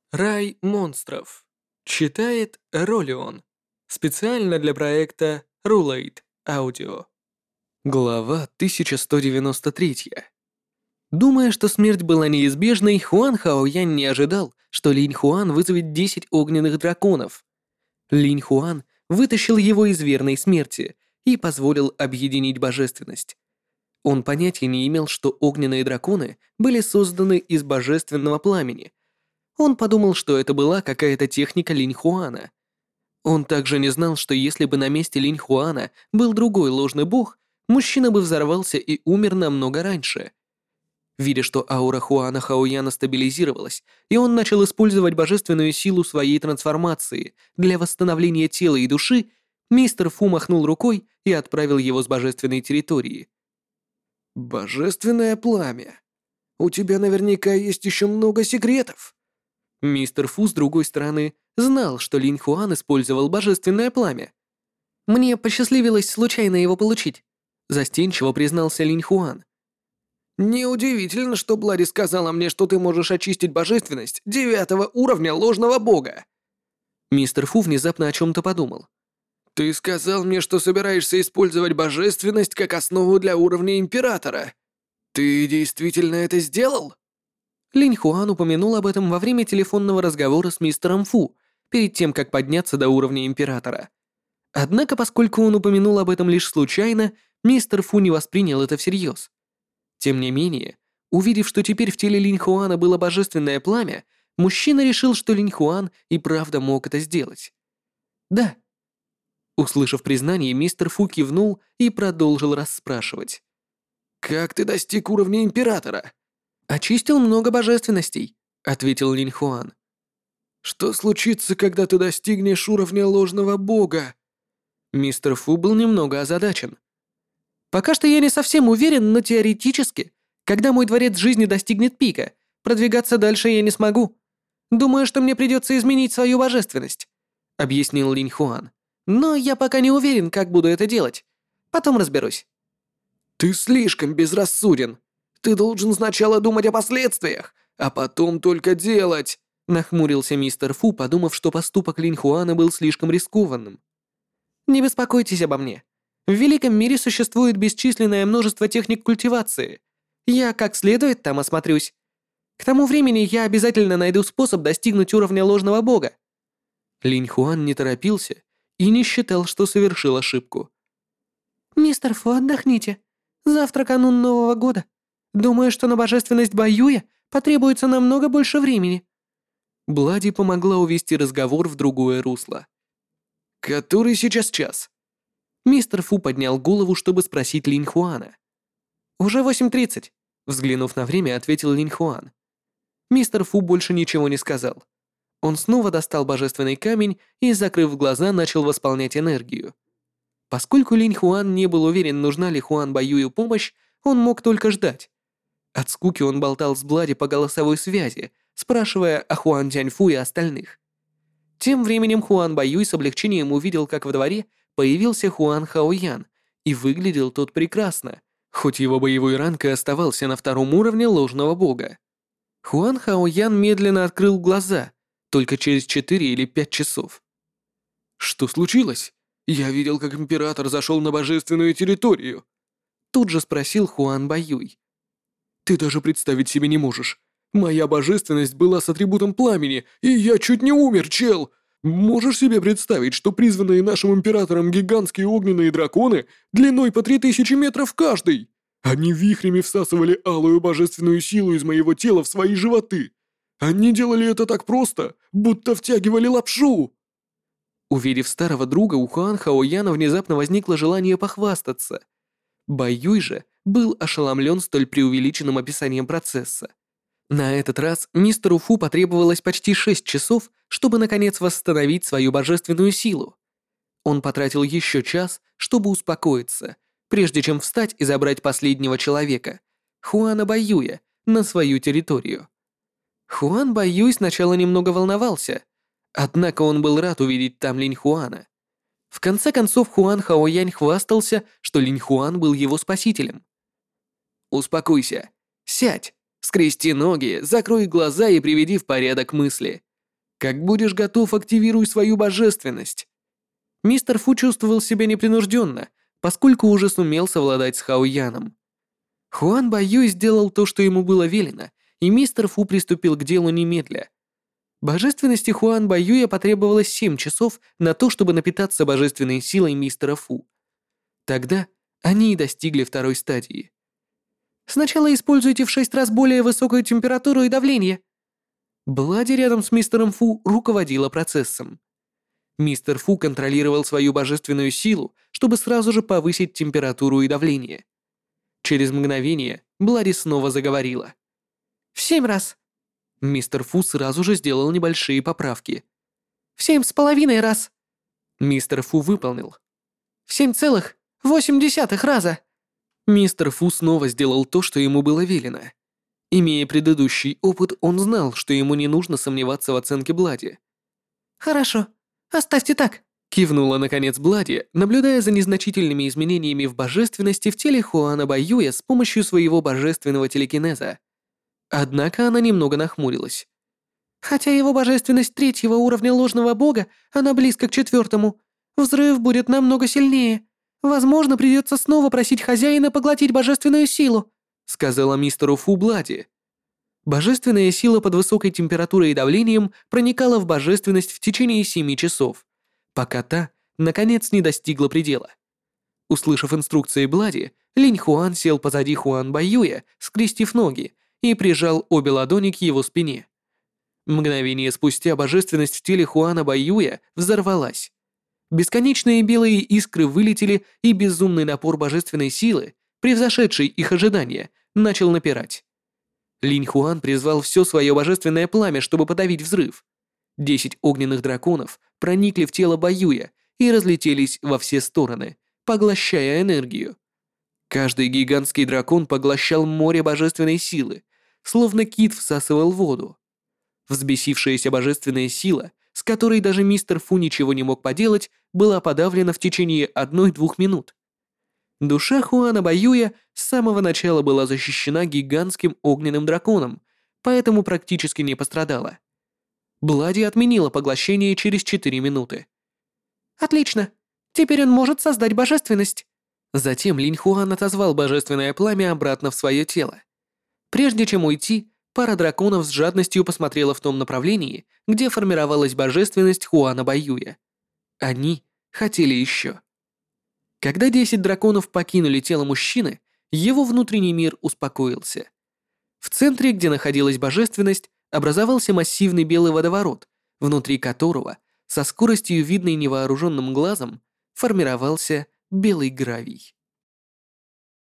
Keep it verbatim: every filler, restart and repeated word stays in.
Рай монстров. Читает Ролион. Специально для проекта Rulate Audio. Глава тысяча сто девяносто три. Думая, что смерть была неизбежной, Хуан Хаоянь не ожидал, что Линь Хуан вызовет десять огненных драконов. Линь Хуан вытащил его из верной смерти и позволил объединить божественность. Он понятия не имел, что огненные драконы были созданы из божественного пламени. Он подумал, что это была какая-то техника Линь Хуана. Он также не знал, что если бы на месте Линь Хуана был другой ложный бог, мужчина бы взорвался и умер намного раньше. Видя, что аура Хуана Хаояна стабилизировалась, и он начал использовать божественную силу своей трансформации для восстановления тела и души, мистер Фу махнул рукой и отправил его с божественной территории. «Божественное пламя. У тебя наверняка есть еще много секретов». Мистер Фу, с другой стороны, знал, что Линь Хуан использовал божественное пламя. «Мне посчастливилось случайно его получить», — застенчиво признался Линь Хуан. «Неудивительно, что Блади сказала мне, что ты можешь очистить божественность девятого уровня ложного бога». Мистер Фу внезапно о чем-то подумал. «Ты сказал мне, что собираешься использовать божественность как основу для уровня Императора. Ты действительно это сделал?» Линь Хуан упомянул об этом во время телефонного разговора с мистером Фу, перед тем, как подняться до уровня Императора. Однако, поскольку он упомянул об этом лишь случайно, мистер Фу не воспринял это всерьез. Тем не менее, увидев, что теперь в теле Линь Хуана было божественное пламя, мужчина решил, что Линь Хуан и правда мог это сделать. «Да». Услышав признание, мистер Фу кивнул и продолжил расспрашивать. «Как ты достиг уровня Императора?» «Очистил много божественностей», — ответил Линь Хуан. «Что случится, когда ты достигнешь уровня ложного бога?» Мистер Фу был немного озадачен. «Пока что я не совсем уверен, но теоретически, когда мой дворец жизни достигнет пика, продвигаться дальше я не смогу. Думаю, что мне придется изменить свою божественность», — объяснил Линь Хуан. «Но я пока не уверен, как буду это делать. Потом разберусь». «Ты слишком безрассуден. Ты должен сначала думать о последствиях, а потом только делать», — нахмурился мистер Фу, подумав, что поступок Линь Хуана был слишком рискованным. «Не беспокойтесь обо мне. В великом мире существует бесчисленное множество техник культивации. Я как следует там осмотрюсь. К тому времени я обязательно найду способ достигнуть уровня ложного бога». Линь Хуан не торопился и не считал, что совершил ошибку. «Мистер Фу, отдохните. Завтра канун Нового года. Думаю, что на божественность Баюя потребуется намного больше времени». Блади помогла увести разговор в другое русло. «Который сейчас час?» Мистер Фу поднял голову, чтобы спросить Линь Хуана. «Уже восемь тридцать», — взглянув на время, ответил Линь Хуан. Мистер Фу больше ничего не сказал. Он снова достал божественный камень и, закрыв глаза, начал восполнять энергию. Поскольку Линь Хуан не был уверен, нужна ли Хуан Баюю помощь, он мог только ждать. От скуки он болтал с Блади по голосовой связи, спрашивая о Хуан Тяньфу и остальных. Тем временем Хуан Баюй с облегчением увидел, как во дворе появился Хуан Хаоян, и выглядел тот прекрасно, хоть его боевой ранг и оставался на втором уровне ложного бога. Хуан Хаоян медленно открыл глаза, только через четыре или пять часов. «Что случилось? Я видел, как император зашел на божественную территорию». Тут же спросил Хуан Баюй. «Ты даже представить себе не можешь. Моя божественность была с атрибутом пламени, и я чуть не умер, чел. Можешь себе представить, что призванные нашим императором гигантские огненные драконы длиной по три тысячи метров каждый? Они вихрями всасывали алую божественную силу из моего тела в свои животы. Они делали это так просто, будто втягивали лапшу». Увидев старого друга, у Хуан Хаояна внезапно возникло желание похвастаться. Баюй же был ошеломлен столь преувеличенным описанием процесса. На этот раз мистеру Фу потребовалось почти шесть часов, чтобы наконец восстановить свою божественную силу. Он потратил еще час, чтобы успокоиться, прежде чем встать и забрать последнего человека, Хуана Баюя, на свою территорию. Хуан Баюй сначала немного волновался, однако он был рад увидеть там Линь Хуана. В конце концов, Хуан Хаоянь хвастался, что Линь Хуан был его спасителем. «Успокойся. Сядь, скрести ноги, закрой глаза и приведи в порядок мысли», Как будешь готов, активируй свою божественность. Мистер Фу чувствовал себя непринужденно, поскольку уже сумел совладать с Хао Яном. Хуан Баюй сделал то, что ему было велено, и мистер Фу приступил к делу немедля. Божественности Хуан Баюя потребовалось семь часов на то, чтобы напитаться божественной силой мистера Фу. Тогда они и достигли второй стадии. Сначала используйте в шесть раз более высокую температуру и давление. Блади рядом с мистером Фу руководила процессом. Мистер Фу контролировал свою божественную силу, чтобы сразу же повысить температуру и давление. Через мгновение Блади снова заговорила. «В семь раз». Мистер Фу сразу же сделал небольшие поправки. «В семь с половиной раз». Мистер Фу выполнил. «В семь целых восемь десятых раза». Мистер Фу снова сделал то, что ему было велено. Имея предыдущий опыт, он знал, что ему не нужно сомневаться в оценке Блади. «Хорошо, оставьте так», — кивнула наконец Блади, наблюдая за незначительными изменениями в божественности в теле Хуана Баюя с помощью своего божественного телекинеза. Однако она немного нахмурилась. «Хотя его божественность третьего уровня ложного бога, она близко к четвертому. Взрыв будет намного сильнее. Возможно, придется снова просить хозяина поглотить божественную силу», — сказала мистеру Фу Блади. Божественная сила под высокой температурой и давлением проникала в божественность в течение семи часов, пока та, наконец, не достигла предела. Услышав инструкции Блади, Линь Хуан сел позади Хуан Баюя, скрестив ноги, и прижал обе ладони к его спине. Мгновение спустя божественность в теле Хуана Баюя взорвалась. Бесконечные белые искры вылетели, и безумный напор божественной силы, превзошедший их ожидания, начал напирать. Линь Хуан призвал все свое божественное пламя, чтобы подавить взрыв. Десять огненных драконов проникли в тело Баюя и разлетелись во все стороны, поглощая энергию. Каждый гигантский дракон поглощал море божественной силы, словно кит всасывал воду. Взбесившаяся божественная сила, с которой даже мистер Фу ничего не мог поделать, была подавлена в течение одной-двух минут. Душа Хуана Баюя с самого начала была защищена гигантским огненным драконом, поэтому практически не пострадала. Блади отменила поглощение через четыре минуты. «Отлично! Теперь он может создать божественность!» Затем Линь Хуан отозвал божественное пламя обратно в свое тело. Прежде чем уйти, пара драконов с жадностью посмотрела в том направлении, где формировалась божественность Хуана Баюя. Они хотели еще. Когда десять драконов покинули тело мужчины, его внутренний мир успокоился. В центре, где находилась божественность, образовался массивный белый водоворот, внутри которого, со скоростью видной невооруженным глазом, формировался белый гравий.